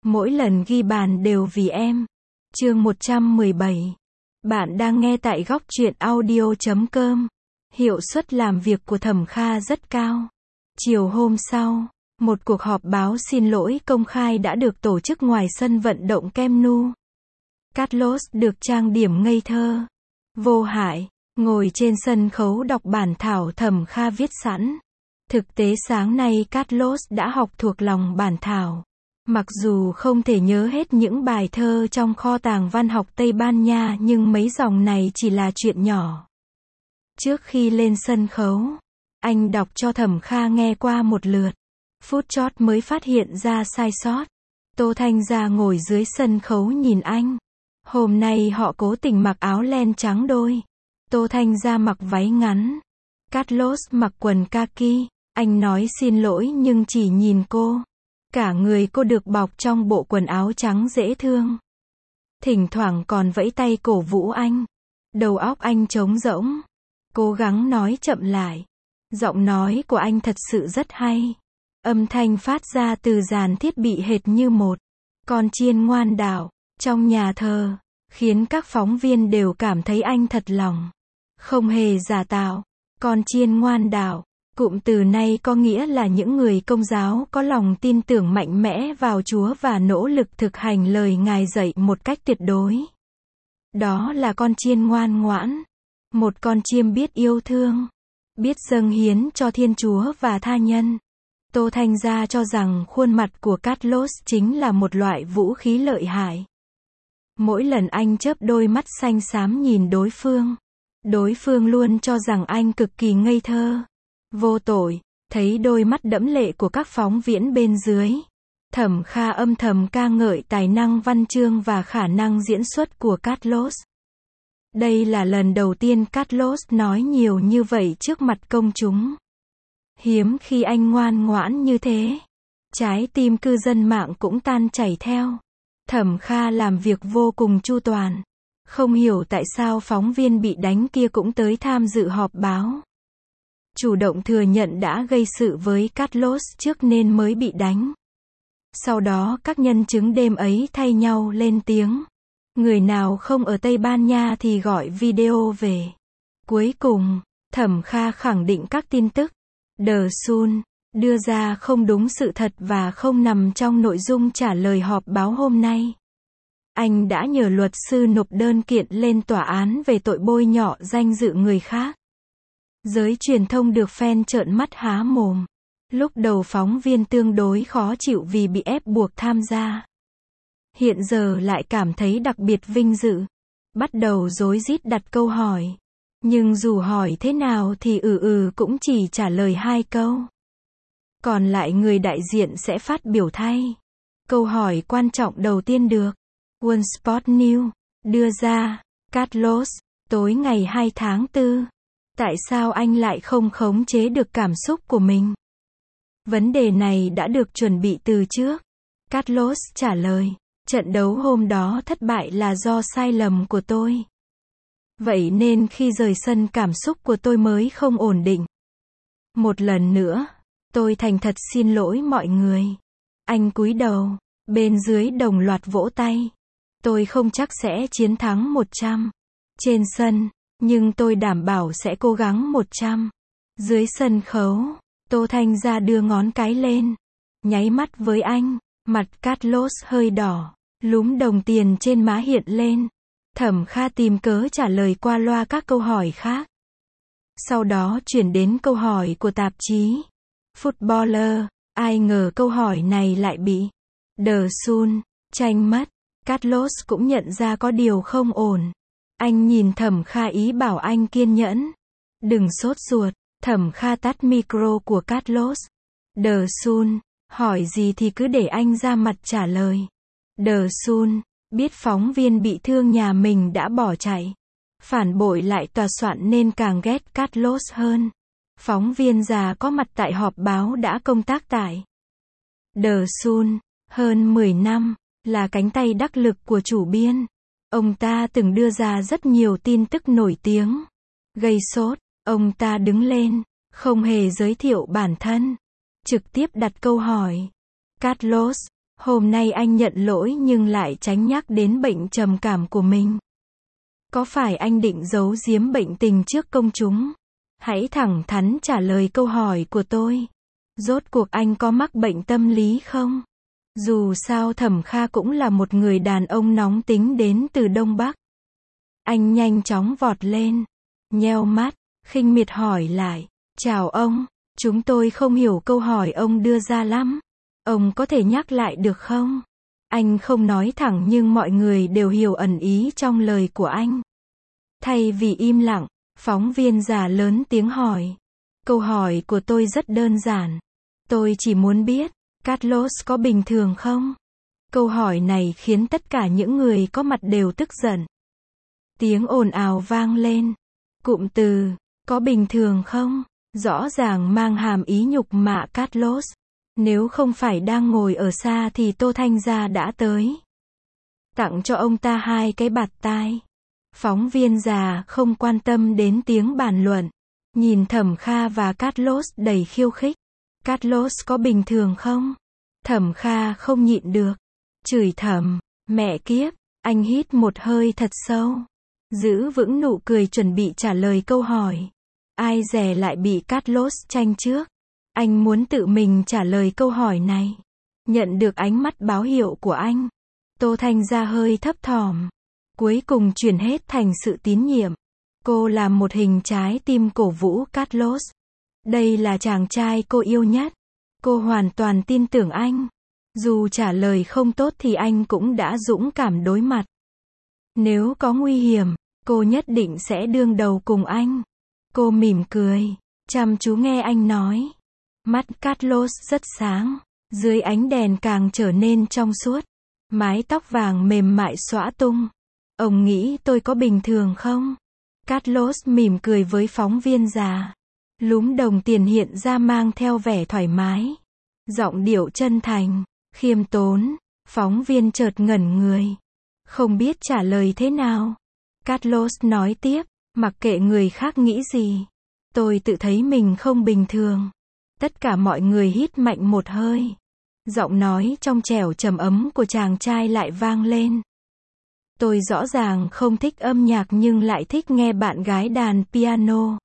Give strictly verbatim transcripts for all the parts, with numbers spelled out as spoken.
Mỗi lần ghi bàn đều vì em. Chương một trăm mười bảy. Bạn đang nghe tại góc truyện audio chấm com. Hiệu suất làm việc của Thẩm Kha rất cao. Chiều hôm sau, một cuộc họp báo xin lỗi công khai đã được tổ chức ngoài sân vận động Camp Nou. Carlos được trang điểm ngây thơ, vô hại, ngồi trên sân khấu đọc bản thảo Thẩm Kha viết sẵn. Thực tế sáng nay Carlos đã học thuộc lòng bản thảo. Mặc dù không thể nhớ hết những bài thơ trong kho tàng văn học Tây Ban Nha nhưng mấy dòng này chỉ là chuyện nhỏ. Trước khi lên sân khấu, anh đọc cho Thẩm Kha nghe qua một lượt. Phút chót mới phát hiện ra sai sót. Tô Thanh Gia ngồi dưới sân khấu nhìn anh. Hôm nay họ cố tình mặc áo len trắng đôi. Tô Thanh Gia mặc váy ngắn. Carlos mặc quần kaki. Anh nói xin lỗi nhưng chỉ nhìn cô. Cả người cô được bọc trong bộ quần áo trắng dễ thương. Thỉnh thoảng còn vẫy tay cổ vũ anh. Đầu óc anh trống rỗng. Cố gắng nói chậm lại. Giọng nói của anh thật sự rất hay. Âm thanh phát ra từ dàn thiết bị hệt như một con chiên ngoan đạo trong nhà thờ, khiến các phóng viên đều cảm thấy anh thật lòng. Không hề giả tạo. Con chiên ngoan đạo, cụm từ này có nghĩa là những người Công giáo có lòng tin tưởng mạnh mẽ vào Chúa và nỗ lực thực hành lời Ngài dạy một cách tuyệt đối. Đó là con chiên ngoan ngoãn. Một con chiêm biết yêu thương, biết dâng hiến cho Thiên Chúa và tha nhân. Tô Thanh Gia cho rằng khuôn mặt của Carlos chính là một loại vũ khí lợi hại. Mỗi lần anh chớp đôi mắt xanh xám nhìn đối phương, đối phương luôn cho rằng anh cực kỳ ngây thơ, vô tội. Thấy đôi mắt đẫm lệ của các phóng viên bên dưới, Thẩm Kha âm thầm ca ngợi tài năng văn chương và khả năng diễn xuất của Carlos. Đây là lần đầu tiên Carlos nói nhiều như vậy trước mặt công chúng. Hiếm khi anh ngoan ngoãn như thế. Trái tim cư dân mạng cũng tan chảy theo. Thẩm Kha làm việc vô cùng chu toàn. Không hiểu tại sao phóng viên bị đánh kia cũng tới tham dự họp báo. Chủ động thừa nhận đã gây sự với Carlos trước nên mới bị đánh. Sau đó các nhân chứng đêm ấy thay nhau lên tiếng. Người nào không ở Tây Ban Nha thì gọi video về. Cuối cùng, Thẩm Kha khẳng định các tin tức The Sun đưa ra không đúng sự thật và không nằm trong nội dung trả lời họp báo hôm nay. Anh đã nhờ luật sư nộp đơn kiện lên tòa án về tội bôi nhọ danh dự người khác. Giới truyền thông được fan trợn mắt há mồm. Lúc đầu phóng viên tương đối khó chịu vì bị ép buộc tham gia. Hiện giờ lại cảm thấy đặc biệt vinh dự. Bắt đầu rối rít đặt câu hỏi. Nhưng dù hỏi thế nào thì ừ ừ cũng chỉ trả lời hai câu. Còn lại người đại diện sẽ phát biểu thay. Câu hỏi quan trọng đầu tiên được One Sport News đưa ra. Carlos, tối ngày hai tháng tư. Tại sao anh lại không khống chế được cảm xúc của mình? Vấn đề này đã được chuẩn bị từ trước. Carlos trả lời. Trận đấu hôm đó thất bại là do sai lầm của tôi. Vậy nên khi rời sân cảm xúc của tôi mới không ổn định. Một lần nữa, tôi thành thật xin lỗi mọi người. Anh cúi đầu, bên dưới đồng loạt vỗ tay. Tôi không chắc sẽ chiến thắng một trăm trên sân, nhưng tôi đảm bảo sẽ cố gắng một trăm. Dưới sân khấu, Tô Thanh Gia đưa ngón cái lên, nháy mắt với anh, mặt Carlos hơi đỏ, lúm đồng tiền trên má hiện lên. Thẩm Kha tìm cớ trả lời qua loa các câu hỏi khác. Sau đó chuyển đến câu hỏi của tạp chí Footballer. Ai ngờ câu hỏi này lại bị The Sun tranh mất. Carlos cũng nhận ra có điều không ổn. Anh nhìn Thẩm Kha ý bảo anh kiên nhẫn. Đừng sốt ruột. Thẩm Kha tắt micro của Carlos. The Sun hỏi gì thì cứ để anh ra mặt trả lời. The Sun biết phóng viên bị thương nhà mình đã bỏ chạy, phản bội lại tòa soạn nên càng ghét Carlos hơn. Phóng viên già có mặt tại họp báo đã công tác tại The Sun hơn mười năm, là cánh tay đắc lực của chủ biên. Ông ta từng đưa ra rất nhiều tin tức nổi tiếng, gây sốt. Ông ta đứng lên, không hề giới thiệu bản thân, trực tiếp đặt câu hỏi. Carlos, Hôm nay anh nhận lỗi nhưng lại tránh nhắc đến bệnh trầm cảm của mình. Có phải anh định giấu giếm bệnh tình trước công chúng? Hãy thẳng thắn trả lời câu hỏi của tôi. Rốt cuộc anh có mắc bệnh tâm lý không? Dù sao Thẩm Kha cũng là một người đàn ông nóng tính đến từ Đông Bắc. Anh nhanh chóng vọt lên, nheo mắt, khinh miệt hỏi lại. Chào ông, chúng tôi không hiểu câu hỏi ông đưa ra lắm. Ông có thể nhắc lại được không? Anh không nói thẳng nhưng mọi người đều hiểu ẩn ý trong lời của anh. Thay vì im lặng, phóng viên già lớn tiếng hỏi. Câu hỏi của tôi rất đơn giản. Tôi chỉ muốn biết, Carlos có bình thường không? Câu hỏi này khiến tất cả những người có mặt đều tức giận. Tiếng ồn ào vang lên. Cụm từ, có bình thường không? Rõ ràng mang hàm ý nhục mạ Carlos. Nếu không phải đang ngồi ở xa thì Tô Thanh Gia đã tới. Tặng cho ông ta hai cái bạt tai. Phóng viên già không quan tâm đến tiếng bàn luận. Nhìn Thẩm Kha và Carlos đầy khiêu khích. Carlos có bình thường không? Thẩm Kha không nhịn được. Chửi thầm, mẹ kiếp, anh hít một hơi thật sâu. Giữ vững nụ cười chuẩn bị trả lời câu hỏi. Ai dè lại bị Carlos tranh trước. Anh muốn tự mình trả lời câu hỏi này. Nhận được ánh mắt báo hiệu của anh. Tô Thanh Gia hơi thấp thỏm. Cuối cùng chuyển hết thành sự tín nhiệm. Cô làm một hình trái tim cổ vũ Carlos. Đây là chàng trai cô yêu nhất. Cô hoàn toàn tin tưởng anh. Dù trả lời không tốt thì anh cũng đã dũng cảm đối mặt. Nếu có nguy hiểm, cô nhất định sẽ đương đầu cùng anh. Cô mỉm cười, chăm chú nghe anh nói. Mắt Carlos rất sáng, dưới ánh đèn càng trở nên trong suốt. Mái tóc vàng mềm mại xõa tung. Ông nghĩ tôi có bình thường không? Carlos mỉm cười với phóng viên già. Lúm đồng tiền hiện ra mang theo vẻ thoải mái. Giọng điệu chân thành, khiêm tốn. Phóng viên chợt ngẩn người. Không biết trả lời thế nào. Carlos nói tiếp, mặc kệ người khác nghĩ gì. Tôi tự thấy mình không bình thường. Tất cả mọi người hít mạnh một hơi. Giọng nói trong trẻo trầm ấm của chàng trai lại vang lên. Tôi rõ ràng không thích âm nhạc nhưng lại thích nghe bạn gái đàn piano.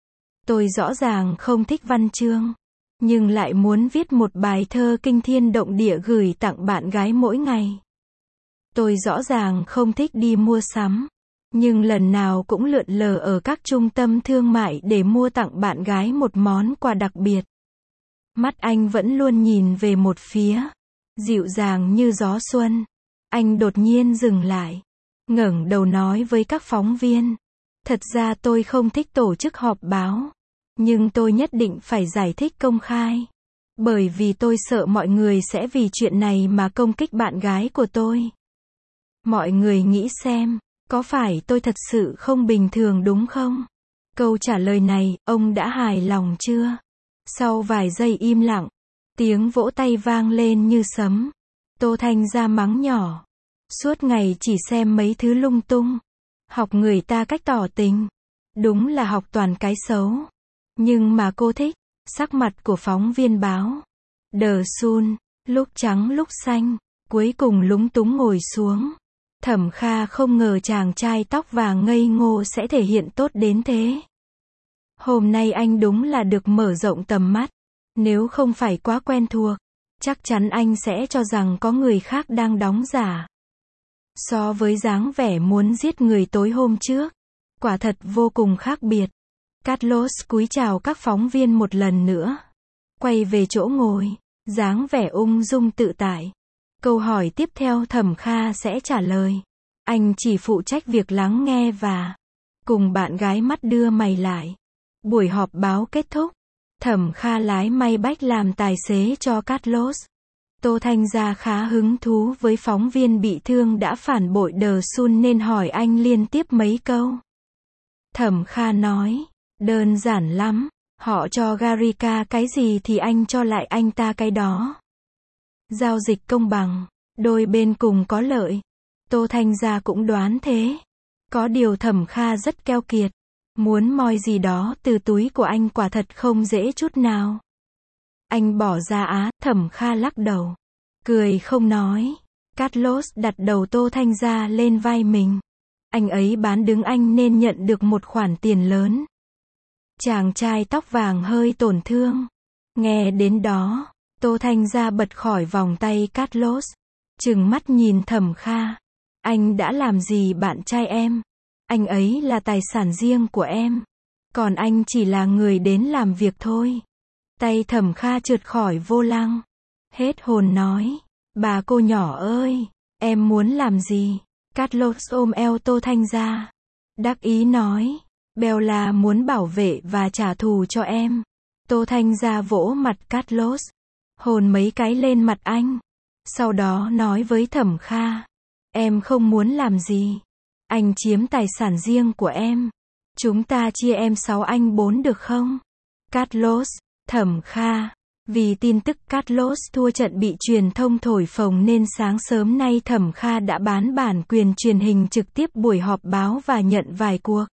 Tôi rõ ràng không thích văn chương, nhưng lại muốn viết một bài thơ kinh thiên động địa gửi tặng bạn gái mỗi ngày. Tôi rõ ràng không thích đi mua sắm, nhưng lần nào cũng lượn lờ ở các trung tâm thương mại để mua tặng bạn gái một món quà đặc biệt. Mắt anh vẫn luôn nhìn về một phía, dịu dàng như gió xuân. Anh đột nhiên dừng lại, ngẩng đầu nói với các phóng viên. Thật ra tôi không thích tổ chức họp báo, nhưng tôi nhất định phải giải thích công khai. Bởi vì tôi sợ mọi người sẽ vì chuyện này mà công kích bạn gái của tôi. Mọi người nghĩ xem, có phải tôi thật sự không bình thường đúng không? Câu trả lời này, ông đã hài lòng chưa? Sau vài giây im lặng, tiếng vỗ tay vang lên như sấm. Tô Thanh Gia mắng nhỏ. Suốt ngày chỉ xem mấy thứ lung tung. Học người ta cách tỏ tình. Đúng là học toàn cái xấu. Nhưng mà cô thích. Sắc mặt của phóng viên báo. Đờ sun, lúc trắng lúc xanh. Cuối cùng lúng túng ngồi xuống. Thẩm Kha không ngờ chàng trai tóc vàng ngây ngô sẽ thể hiện tốt đến thế. Hôm nay anh đúng là được mở rộng tầm mắt. Nếu không phải quá quen thuộc, chắc chắn anh sẽ cho rằng có người khác đang đóng giả. So với dáng vẻ muốn giết người tối hôm trước, quả thật vô cùng khác biệt. Carlos cúi chào các phóng viên một lần nữa. Quay về chỗ ngồi, dáng vẻ ung dung tự tại. Câu hỏi tiếp theo Thẩm Kha sẽ trả lời. Anh chỉ phụ trách việc lắng nghe và cùng bạn gái mắt đưa mày lại. Buổi họp báo kết thúc. Thẩm Kha lái may bách làm tài xế cho Carlos. Tô Thanh Gia khá hứng thú với phóng viên bị thương đã phản bội Đờ Sun nên hỏi anh liên tiếp mấy câu. Thẩm Kha nói, đơn giản lắm, họ cho Garika cái gì thì anh cho lại anh ta cái đó. Giao dịch công bằng, đôi bên cùng có lợi. Tô Thanh Gia cũng đoán thế. Có điều Thẩm Kha rất keo kiệt. Muốn moi gì đó từ túi của anh quả thật không dễ chút nào. Anh bỏ ra á, Thẩm Kha lắc đầu. Cười không nói. Carlos đặt đầu Tô Thanh Gia lên vai mình. Anh ấy bán đứng anh nên nhận được một khoản tiền lớn. Chàng trai tóc vàng hơi tổn thương. Nghe đến đó, Tô Thanh Gia bật khỏi vòng tay Carlos. Trừng mắt nhìn Thẩm Kha. Anh đã làm gì bạn trai em? Anh ấy là tài sản riêng của em. Còn anh chỉ là người đến làm việc thôi. Tay Thẩm Kha trượt khỏi vô lăng. Hết hồn nói. Bà cô nhỏ ơi, em muốn làm gì? Carlos ôm eo Tô Thanh Gia. Đắc ý nói. Bella muốn bảo vệ và trả thù cho em. Tô Thanh Gia vỗ mặt Carlos. Hôn mấy cái lên mặt anh. Sau đó nói với Thẩm Kha. Em không muốn làm gì. Anh chiếm tài sản riêng của em. Chúng ta chia em sáu anh bốn được không? Carlos, Thẩm Kha. Vì tin tức Carlos thua trận bị truyền thông thổi phồng nên sáng sớm nay Thẩm Kha đã bán bản quyền truyền hình trực tiếp buổi họp báo và nhận vài cuộc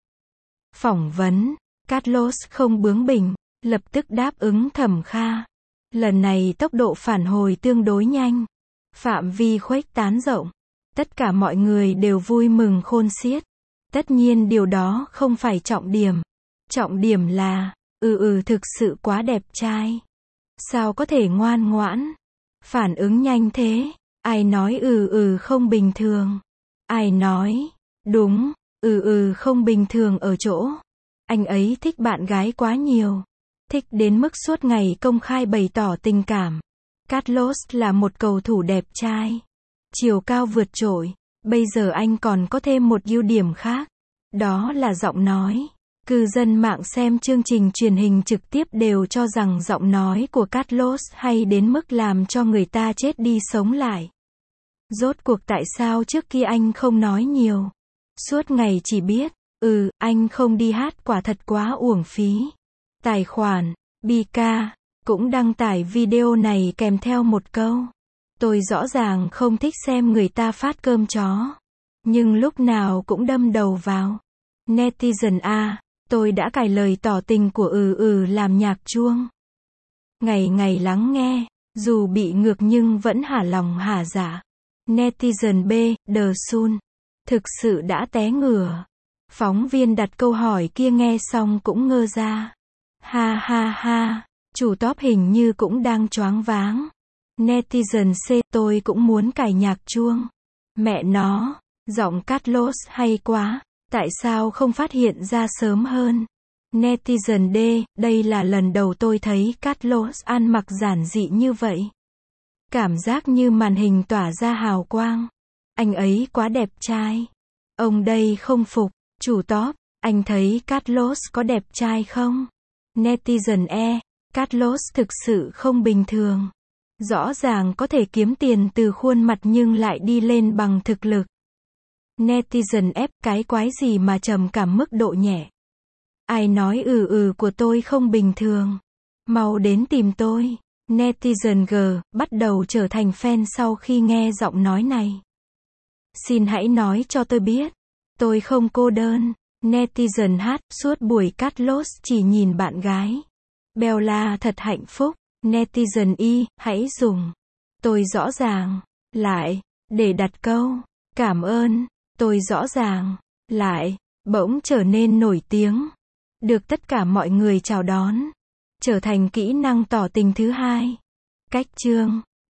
phỏng vấn. Carlos không bướng bỉnh, lập tức đáp ứng Thẩm Kha. Lần này tốc độ phản hồi tương đối nhanh. Phạm vi khuếch tán rộng. Tất cả mọi người đều vui mừng khôn xiết. Tất nhiên điều đó không phải trọng điểm. Trọng điểm là, ừ ừ thực sự quá đẹp trai. Sao có thể ngoan ngoãn? Phản ứng nhanh thế. Ai nói ừ ừ không bình thường? Ai nói, đúng, ừ ừ không bình thường ở chỗ. Anh ấy thích bạn gái quá nhiều. Thích đến mức suốt ngày công khai bày tỏ tình cảm. Carlos là một cầu thủ đẹp trai. Chiều cao vượt trội. Bây giờ anh còn có thêm một ưu điểm khác. Đó là giọng nói. Cư dân mạng xem chương trình truyền hình trực tiếp đều cho rằng giọng nói của Carlos hay đến mức làm cho người ta chết đi sống lại. Rốt cuộc tại sao trước kia anh không nói nhiều? Suốt ngày chỉ biết, ừ, anh không đi hát quả thật quá uổng phí. Tài khoản, Bika, cũng đăng tải video này kèm theo một câu. Tôi rõ ràng không thích xem người ta phát cơm chó. Nhưng lúc nào cũng đâm đầu vào. Netizen A, tôi đã cài lời tỏ tình của ừ ừ làm nhạc chuông. Ngày ngày lắng nghe, dù bị ngược nhưng vẫn hả lòng hả dạ. Netizen B, The Sun. Thực sự đã té ngửa. Phóng viên đặt câu hỏi kia nghe xong cũng ngơ ra. Ha ha ha, chủ top hình như cũng đang choáng váng. Netizen C, tôi cũng muốn cài nhạc chuông. Mẹ nó, giọng Carlos hay quá, tại sao không phát hiện ra sớm hơn? Netizen D, đây là lần đầu tôi thấy Carlos ăn mặc giản dị như vậy. Cảm giác như màn hình tỏa ra hào quang. Anh ấy quá đẹp trai. Ông đây không phục, chủ top, anh thấy Carlos có đẹp trai không? Netizen E, Carlos thực sự không bình thường. Rõ ràng có thể kiếm tiền từ khuôn mặt nhưng lại đi lên bằng thực lực. Netizen F, cái quái gì mà trầm cảm mức độ nhẹ. Ai nói ừ ừ của tôi không bình thường? Mau đến tìm tôi. Netizen G, bắt đầu trở thành fan sau khi nghe giọng nói này. Xin hãy nói cho tôi biết. Tôi không cô đơn. Netizen H, suốt buổi Carlos chỉ nhìn bạn gái. Bella thật hạnh phúc. Netizen Y, hãy dùng. Tôi rõ ràng. Lại. Để đặt câu. Cảm ơn. Tôi rõ ràng. Lại. Bỗng trở nên nổi tiếng. Được tất cả mọi người chào đón. Trở thành kỹ năng tỏ tình thứ hai. Cách chương.